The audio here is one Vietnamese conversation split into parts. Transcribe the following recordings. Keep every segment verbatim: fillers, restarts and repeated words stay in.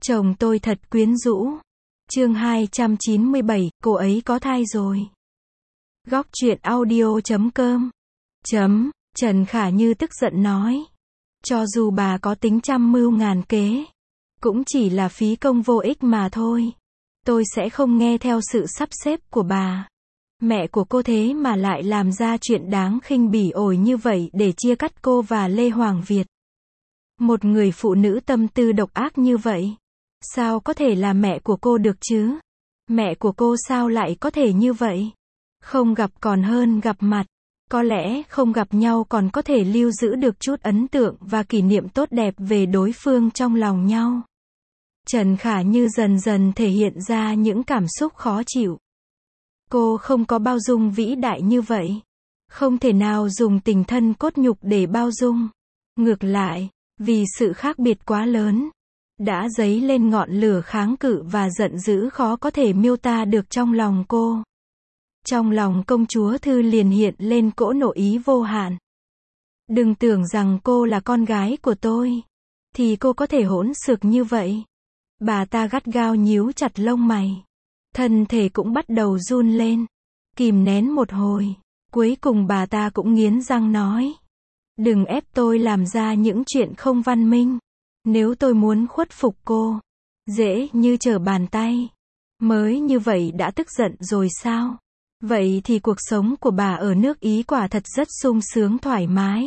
Chồng tôi thật quyến rũ. Chương hai trăm chín mươi bảy, cô ấy có thai rồi. Góc truyện audio chấm com chấm Trần Khả Như tức giận nói. Cho dù bà có tính trăm mưu ngàn kế, cũng chỉ là phí công vô ích mà thôi. Tôi sẽ không nghe theo sự sắp xếp của bà. Mẹ của cô thế mà lại làm ra chuyện đáng khinh bỉ ổi như vậy để chia cắt cô và Lê Hoàng Việt. Một người phụ nữ tâm tư độc ác như vậy, sao có thể là mẹ của cô được chứ? Mẹ của cô sao lại có thể như vậy? Không gặp còn hơn gặp mặt. Có lẽ không gặp nhau còn có thể lưu giữ được chút ấn tượng và kỷ niệm tốt đẹp về đối phương trong lòng nhau. Trần Khả Như dần dần thể hiện ra những cảm xúc khó chịu. Cô không có bao dung vĩ đại như vậy. Không thể nào dùng tình thân cốt nhục để bao dung. Ngược lại, vì sự khác biệt quá lớn, đã dấy lên ngọn lửa kháng cự và giận dữ khó có thể miêu tả được trong lòng cô. Trong lòng công chúa Thư liền hiện lên cỗ nộ ý vô hạn. Đừng tưởng rằng cô là con gái của tôi, thì cô có thể hỗn xược như vậy. Bà ta gắt gao nhíu chặt lông mày. Thân thể cũng bắt đầu run lên. Kìm nén một hồi, cuối cùng bà ta cũng nghiến răng nói. Đừng ép tôi làm ra những chuyện không văn minh. Nếu tôi muốn khuất phục cô, dễ như trở bàn tay. Mới như vậy đã tức giận rồi sao? Vậy thì cuộc sống của bà ở nước Ý quả thật rất sung sướng thoải mái.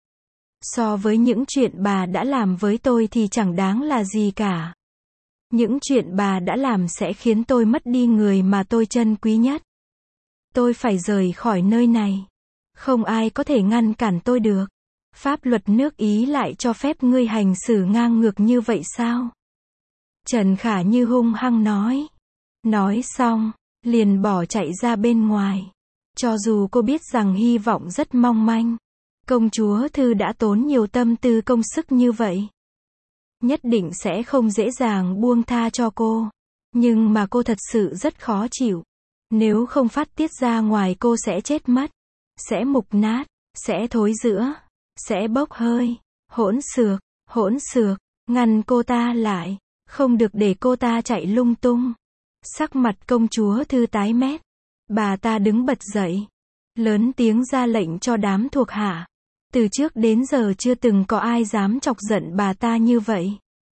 So với những chuyện bà đã làm với tôi thì chẳng đáng là gì cả. Những chuyện bà đã làm sẽ khiến tôi mất đi người mà tôi trân quý nhất. Tôi phải rời khỏi nơi này. Không ai có thể ngăn cản tôi được. Pháp luật nước Ý lại cho phép ngươi hành xử ngang ngược như vậy sao? Trần Khả Như hung hăng nói. Nói xong, liền bỏ chạy ra bên ngoài. Cho dù cô biết rằng hy vọng rất mong manh, công chúa Thư đã tốn nhiều tâm tư công sức như vậy, nhất định sẽ không dễ dàng buông tha cho cô. Nhưng mà cô thật sự rất khó chịu. Nếu không phát tiết ra ngoài cô sẽ chết mất, sẽ mục nát, sẽ thối rữa, sẽ bốc hơi. Hỗn xược, hỗn xược, ngăn cô ta lại, không được để cô ta chạy lung tung. Sắc mặt công chúa Thư tái mét. Bà ta đứng bật dậy, lớn tiếng ra lệnh cho đám thuộc hạ. Từ trước đến giờ chưa từng có ai dám chọc giận bà ta như vậy.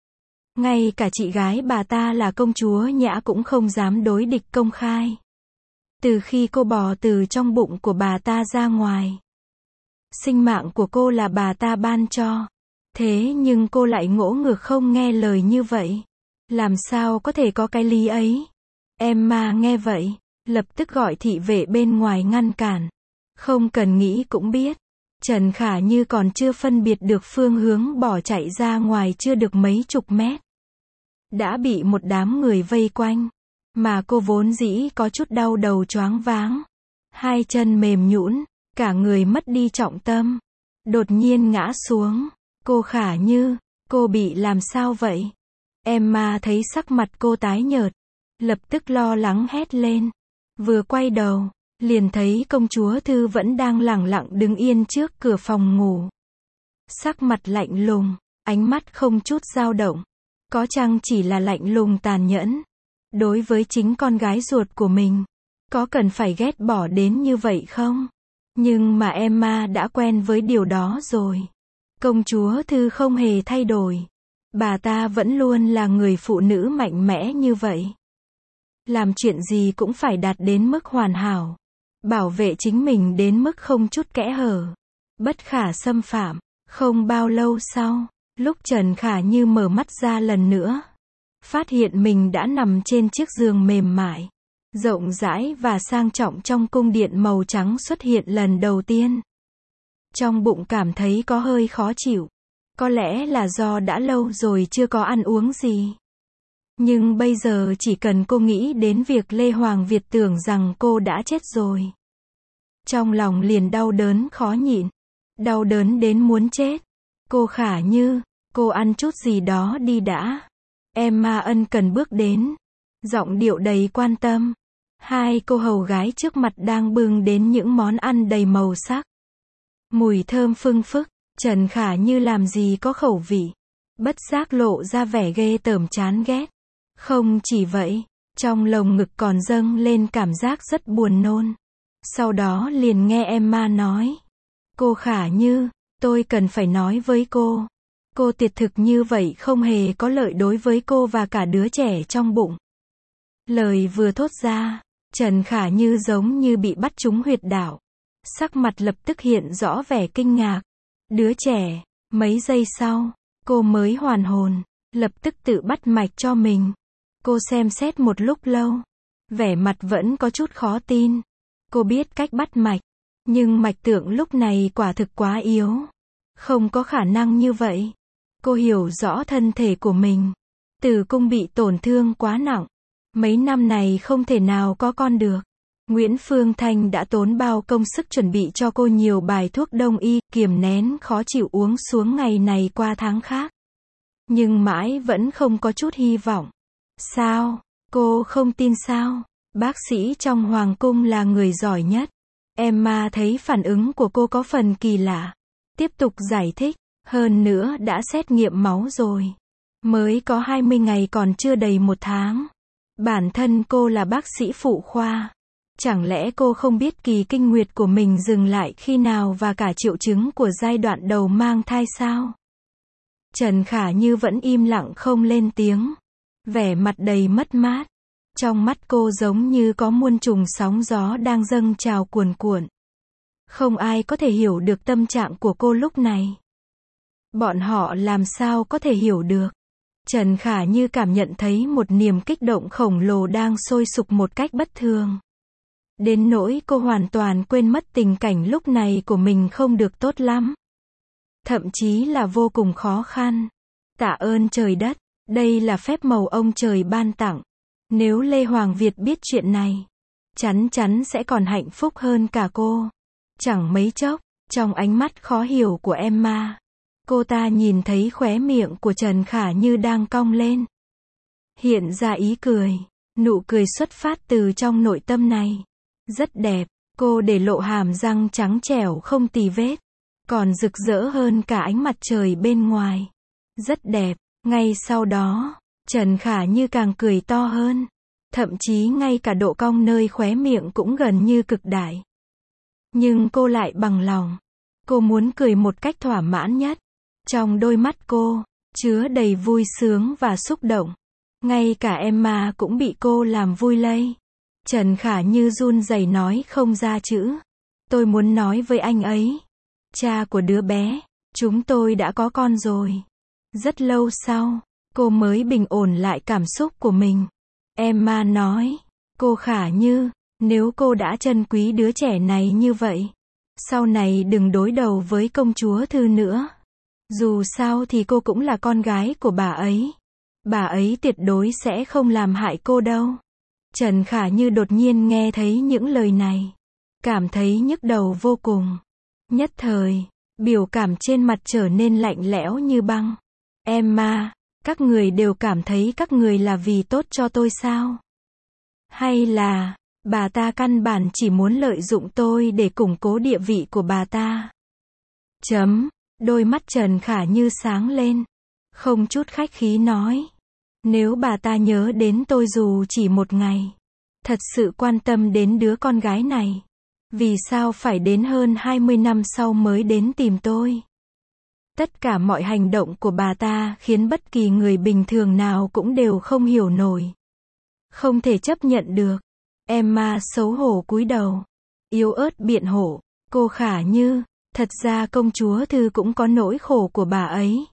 Ngay cả chị gái bà ta là công chúa Nhã cũng không dám đối địch công khai. Từ khi cô bò từ trong bụng của bà ta ra ngoài, sinh mạng của cô là bà ta ban cho. Thế nhưng cô lại ngỗ ngược không nghe lời như vậy. Làm sao có thể có cái lý ấy? Emma nghe vậy, lập tức gọi thị vệ bên ngoài ngăn cản. Không cần nghĩ cũng biết, Trần Khả Như còn chưa phân biệt được phương hướng bỏ chạy ra ngoài chưa được mấy chục mét. Đã bị một đám người vây quanh, mà cô vốn dĩ có chút đau đầu choáng váng. Hai chân mềm nhũn, cả người mất đi trọng tâm. Đột nhiên ngã xuống. Cô Khả Như, cô bị làm sao vậy? Emma thấy sắc mặt cô tái nhợt, lập tức lo lắng hét lên. Vừa quay đầu, liền thấy công chúa Thư vẫn đang lẳng lặng đứng yên trước cửa phòng ngủ. Sắc mặt lạnh lùng, ánh mắt không chút dao động. Có chăng chỉ là lạnh lùng tàn nhẫn. Đối với chính con gái ruột của mình, có cần phải ghét bỏ đến như vậy không? Nhưng mà Emma đã quen với điều đó rồi. Công chúa Thư không hề thay đổi. Bà ta vẫn luôn là người phụ nữ mạnh mẽ như vậy. Làm chuyện gì cũng phải đạt đến mức hoàn hảo. Bảo vệ chính mình đến mức không chút kẽ hở. Bất khả xâm phạm. Không bao lâu sau, lúc Trần Khả Như mở mắt ra lần nữa, phát hiện mình đã nằm trên chiếc giường mềm mại, rộng rãi và sang trọng trong cung điện màu trắng xuất hiện lần đầu tiên. Trong bụng cảm thấy có hơi khó chịu. Có lẽ là do đã lâu rồi chưa có ăn uống gì. Nhưng bây giờ chỉ cần cô nghĩ đến việc Lê Hoàng Việt tưởng rằng cô đã chết rồi, trong lòng liền đau đớn khó nhịn. Đau đớn đến muốn chết. Cô Khả Như, cô ăn chút gì đó đi đã. Emma ân cần bước đến, giọng điệu đầy quan tâm. Hai cô hầu gái trước mặt đang bưng đến những món ăn đầy màu sắc. Mùi thơm phưng phức. Trần Khả Như làm gì có khẩu vị. bất giác lộ ra vẻ ghê tởm chán ghét. Không chỉ vậy, trong lồng ngực còn dâng lên cảm giác rất buồn nôn. Sau đó liền nghe Emma nói. Cô Khả Như, tôi cần phải nói với cô. Cô tiệt thực như vậy không hề có lợi đối với cô và cả đứa trẻ trong bụng. Lời vừa thốt ra, Trần Khả Như giống như bị bắt trúng huyệt đạo. Sắc mặt lập tức hiện rõ vẻ kinh ngạc. Đứa trẻ, mấy giây sau, cô mới hoàn hồn, lập tức tự bắt mạch cho mình. Cô xem xét một lúc lâu, vẻ mặt vẫn có chút khó tin. Cô biết cách bắt mạch, nhưng mạch tượng lúc này quả thực quá yếu. Không có khả năng như vậy. Cô hiểu rõ thân thể của mình. Tử cung bị tổn thương quá nặng. Mấy năm này không thể nào có con được. Nguyễn Phương Thanh đã tốn bao công sức chuẩn bị cho cô nhiều bài thuốc đông y, kiềm nén khó chịu uống xuống ngày này qua tháng khác. Nhưng mãi vẫn không có chút hy vọng. Sao? Cô không tin sao? Bác sĩ trong Hoàng cung là người giỏi nhất. Emma thấy phản ứng của cô có phần kỳ lạ. Tiếp tục giải thích. Hơn nữa đã xét nghiệm máu rồi. Mới có hai mươi ngày còn chưa đầy một tháng. Bản thân cô là bác sĩ phụ khoa. Chẳng lẽ cô không biết kỳ kinh nguyệt của mình dừng lại khi nào và cả triệu chứng của giai đoạn đầu mang thai sao? Trần Khả Như vẫn im lặng không lên tiếng. Vẻ mặt đầy mất mát. Trong mắt cô giống như có muôn trùng sóng gió đang dâng trào cuồn cuộn. Không ai có thể hiểu được tâm trạng của cô lúc này. Bọn họ làm sao có thể hiểu được. Trần Khả Như cảm nhận thấy một niềm kích động khổng lồ đang sôi sục một cách bất thường. Đến nỗi cô hoàn toàn quên mất tình cảnh lúc này của mình không được tốt lắm. Thậm chí là vô cùng khó khăn. Tạ ơn trời đất, đây là phép màu ông trời ban tặng. Nếu Lê Hoàng Việt biết chuyện này, chắn chắn sẽ còn hạnh phúc hơn cả cô. Chẳng mấy chốc, trong ánh mắt khó hiểu của Emma, cô ta nhìn thấy khóe miệng của Trần Khả Như đang cong lên. Hiện ra ý cười, nụ cười xuất phát từ trong nội tâm này. Rất đẹp, cô để lộ hàm răng trắng trẻo không tì vết, còn rực rỡ hơn cả ánh mặt trời bên ngoài. Rất đẹp, ngay sau đó, Trần Khả Như càng cười to hơn. Thậm chí ngay cả độ cong nơi khóe miệng cũng gần như cực đại. Nhưng cô lại bằng lòng. Cô muốn cười một cách thỏa mãn nhất. Trong đôi mắt cô, chứa đầy vui sướng và xúc động. Ngay cả Emma cũng bị cô làm vui lây. Trần Khả Như run rẩy nói không ra chữ. Tôi muốn nói với anh ấy. Cha của đứa bé, chúng tôi đã có con rồi. Rất lâu sau, cô mới bình ổn lại cảm xúc của mình. Emma nói, cô Khả Như, nếu cô đã trân quý đứa trẻ này như vậy, sau này đừng đối đầu với công chúa Thư nữa. Dù sao thì cô cũng là con gái của bà ấy. Bà ấy tuyệt đối sẽ không làm hại cô đâu. Trần Khả Như đột nhiên nghe thấy những lời này. Cảm thấy nhức đầu vô cùng. Nhất thời, biểu cảm trên mặt trở nên lạnh lẽo như băng. Emma, các người đều cảm thấy các người là vì tốt cho tôi sao? Hay là, bà ta căn bản chỉ muốn lợi dụng tôi để củng cố địa vị của bà ta? Chấm, đôi mắt Trần Khả Như sáng lên. Không chút khách khí nói. Nếu bà ta nhớ đến tôi dù chỉ một ngày, thật sự quan tâm đến đứa con gái này, vì sao phải đến hơn hai mươi năm sau mới đến tìm tôi? Tất cả mọi hành động của bà ta khiến bất kỳ người bình thường nào cũng đều không hiểu nổi. Không thể chấp nhận được. Emma xấu hổ cúi đầu. Yếu ớt biện hộ. Cô Khả Như, thật ra công chúa Thư cũng có nỗi khổ của bà ấy.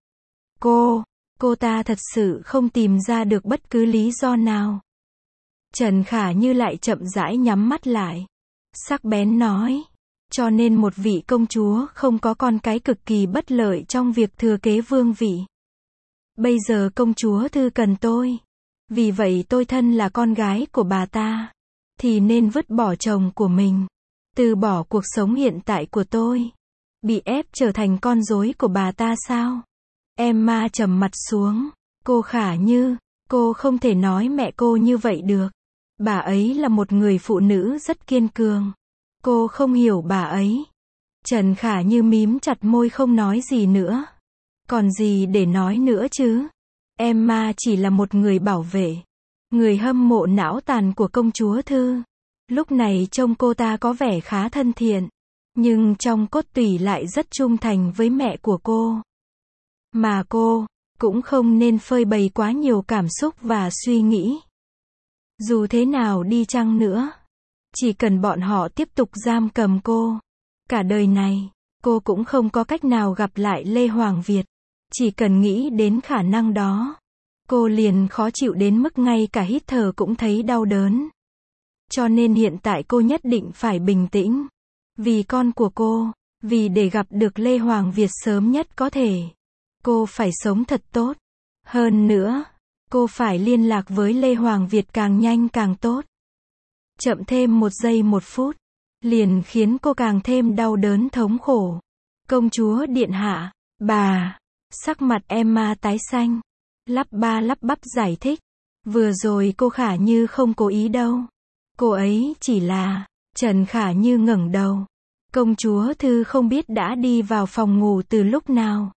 Cô, cô ta thật sự không tìm ra được bất cứ lý do nào. Trần Khả Như lại chậm rãi nhắm mắt lại. Sắc bén nói. Cho nên một vị công chúa không có con cái cực kỳ bất lợi trong việc thừa kế vương vị. Bây giờ công chúa Thư cần tôi. Vì vậy tôi thân là con gái của bà ta. Thì nên vứt bỏ chồng của mình. Từ bỏ cuộc sống hiện tại của tôi. Bị ép trở thành con rối của bà ta sao? Emma trầm mặt xuống. Cô Khả Như, cô không thể nói mẹ cô như vậy được. Bà ấy là một người phụ nữ rất kiên cường. Cô không hiểu bà ấy. Trần Khả Như mím chặt môi không nói gì nữa. Còn gì để nói nữa chứ? Emma chỉ là một người bảo vệ, người hâm mộ não tàn của công chúa Thư. Lúc này trông cô ta có vẻ khá thân thiện, nhưng trong cốt tủy lại rất trung thành với mẹ của cô. Mà cô cũng không nên phơi bày quá nhiều cảm xúc và suy nghĩ. Dù thế nào đi chăng nữa, chỉ cần bọn họ tiếp tục giam cầm cô, cả đời này, cô cũng không có cách nào gặp lại Lê Hoàng Việt. Chỉ cần nghĩ đến khả năng đó, cô liền khó chịu đến mức ngay cả hít thở cũng thấy đau đớn. Cho nên hiện tại cô nhất định phải bình tĩnh. Vì con của cô, vì để gặp được Lê Hoàng Việt sớm nhất có thể. Cô phải sống thật tốt. Hơn nữa, cô phải liên lạc với Lê Hoàng Việt càng nhanh càng tốt. Chậm thêm một giây một phút, liền khiến cô càng thêm đau đớn thống khổ. Công chúa điện hạ, bà, sắc mặt Emma tái xanh, lắp ba lắp bắp giải thích. Vừa rồi cô Khả Như không cố ý đâu. Cô ấy chỉ là, Trần Khả Như ngẩng đầu. Công chúa Thư không biết đã đi vào phòng ngủ từ lúc nào.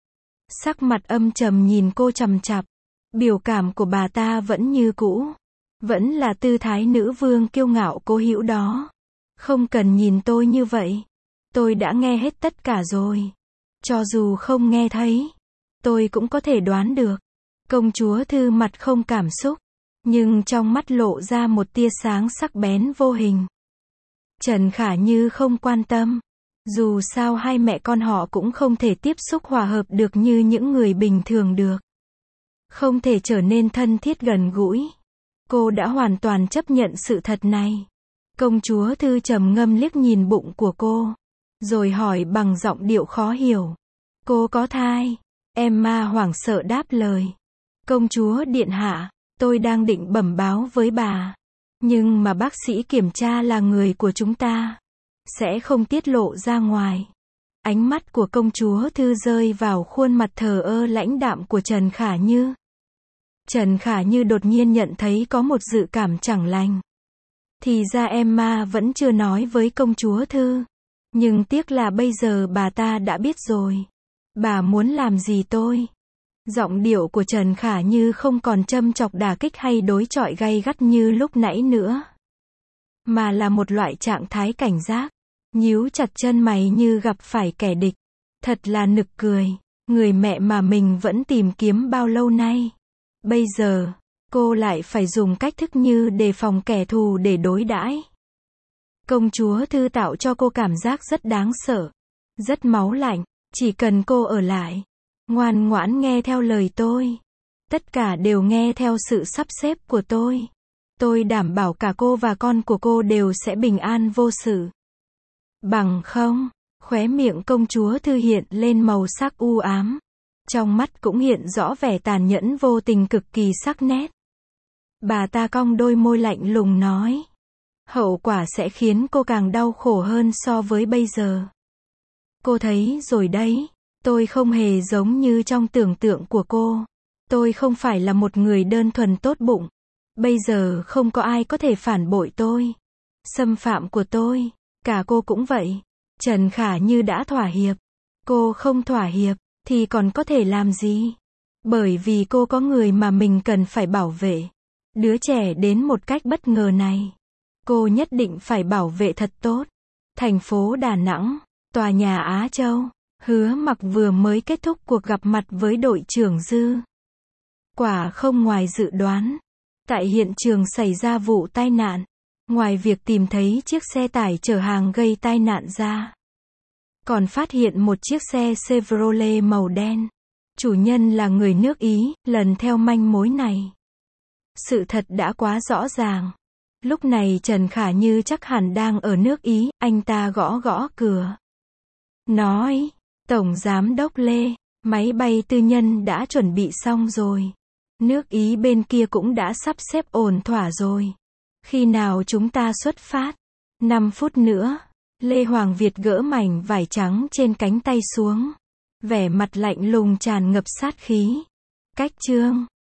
Sắc mặt âm trầm nhìn cô chằm chằm. Biểu cảm của bà ta vẫn như cũ. Vẫn là tư thái nữ vương kiêu ngạo cố hữu đó. Không cần nhìn tôi như vậy. Tôi đã nghe hết tất cả rồi. Cho dù không nghe thấy, tôi cũng có thể đoán được. Công chúa Thư mặt không cảm xúc, nhưng trong mắt lộ ra một tia sáng sắc bén vô hình. Trần Khả Như không quan tâm. Dù sao hai mẹ con họ cũng không thể tiếp xúc hòa hợp được như những người bình thường được. Không thể trở nên thân thiết gần gũi. Cô đã hoàn toàn chấp nhận sự thật này. Công chúa Thư trầm ngâm liếc nhìn bụng của cô, rồi hỏi bằng giọng điệu khó hiểu. Cô có thai? Emma hoảng sợ đáp lời. Công chúa điện hạ, tôi đang định bẩm báo với bà. Nhưng mà bác sĩ kiểm tra là người của chúng ta. Sẽ không tiết lộ ra ngoài. Ánh mắt của công chúa Thư rơi vào khuôn mặt thờ ơ lãnh đạm của Trần Khả Như. Trần Khả Như đột nhiên nhận thấy có một dự cảm chẳng lành. Thì ra Emma vẫn chưa nói với công chúa Thư. Nhưng tiếc là bây giờ bà ta đã biết rồi. Bà muốn làm gì tôi? Giọng điệu của Trần Khả Như không còn châm chọc đả kích hay đối chọi gay gắt như lúc nãy nữa. Mà là một loại trạng thái cảnh giác. Nhíu chặt chân mày như gặp phải kẻ địch. Thật là nực cười. Người mẹ mà mình vẫn tìm kiếm bao lâu nay. Bây giờ, cô lại phải dùng cách thức như đề phòng kẻ thù để đối đãi. Công chúa Thư tạo cho cô cảm giác rất đáng sợ. Rất máu lạnh. Chỉ cần cô ở lại, ngoan ngoãn nghe theo lời tôi. Tất cả đều nghe theo sự sắp xếp của tôi. Tôi đảm bảo cả cô và con của cô đều sẽ bình an vô sự. Bằng không, khóe miệng công chúa Thư hiện lên màu sắc u ám. Trong mắt cũng hiện rõ vẻ tàn nhẫn vô tình cực kỳ sắc nét. Bà ta cong đôi môi lạnh lùng nói. Hậu quả sẽ khiến cô càng đau khổ hơn so với bây giờ. Cô thấy rồi đấy, tôi không hề giống như trong tưởng tượng của cô. Tôi không phải là một người đơn thuần tốt bụng. Bây giờ không có ai có thể phản bội tôi. Xâm phạm của tôi, cả cô cũng vậy. Trần Khả Như đã thỏa hiệp. Cô không thỏa hiệp, thì còn có thể làm gì? Bởi vì cô có người mà mình cần phải bảo vệ. Đứa trẻ đến một cách bất ngờ này. Cô nhất định phải bảo vệ thật tốt. Thành phố Đà Nẵng, tòa nhà Á Châu, Hứa Mặc vừa mới kết thúc cuộc gặp mặt với đội trưởng Dư. Quả không ngoài dự đoán. Tại hiện trường xảy ra vụ tai nạn. Ngoài việc tìm thấy chiếc xe tải chở hàng gây tai nạn ra, còn phát hiện một chiếc xe Chevrolet màu đen. Chủ nhân là người nước Ý, lần theo manh mối này. Sự thật đã quá rõ ràng. Lúc này Trần Khả Như chắc hẳn đang ở nước Ý, anh ta gõ gõ cửa. Nói, Tổng Giám đốc Lê, máy bay tư nhân đã chuẩn bị xong rồi. Nước Ý bên kia cũng đã sắp xếp ổn thỏa rồi. Khi nào chúng ta xuất phát? năm phút nữa. Lê Hoàng Việt gỡ mảnh vải trắng trên cánh tay xuống. Vẻ mặt lạnh lùng tràn ngập sát khí. Cách chương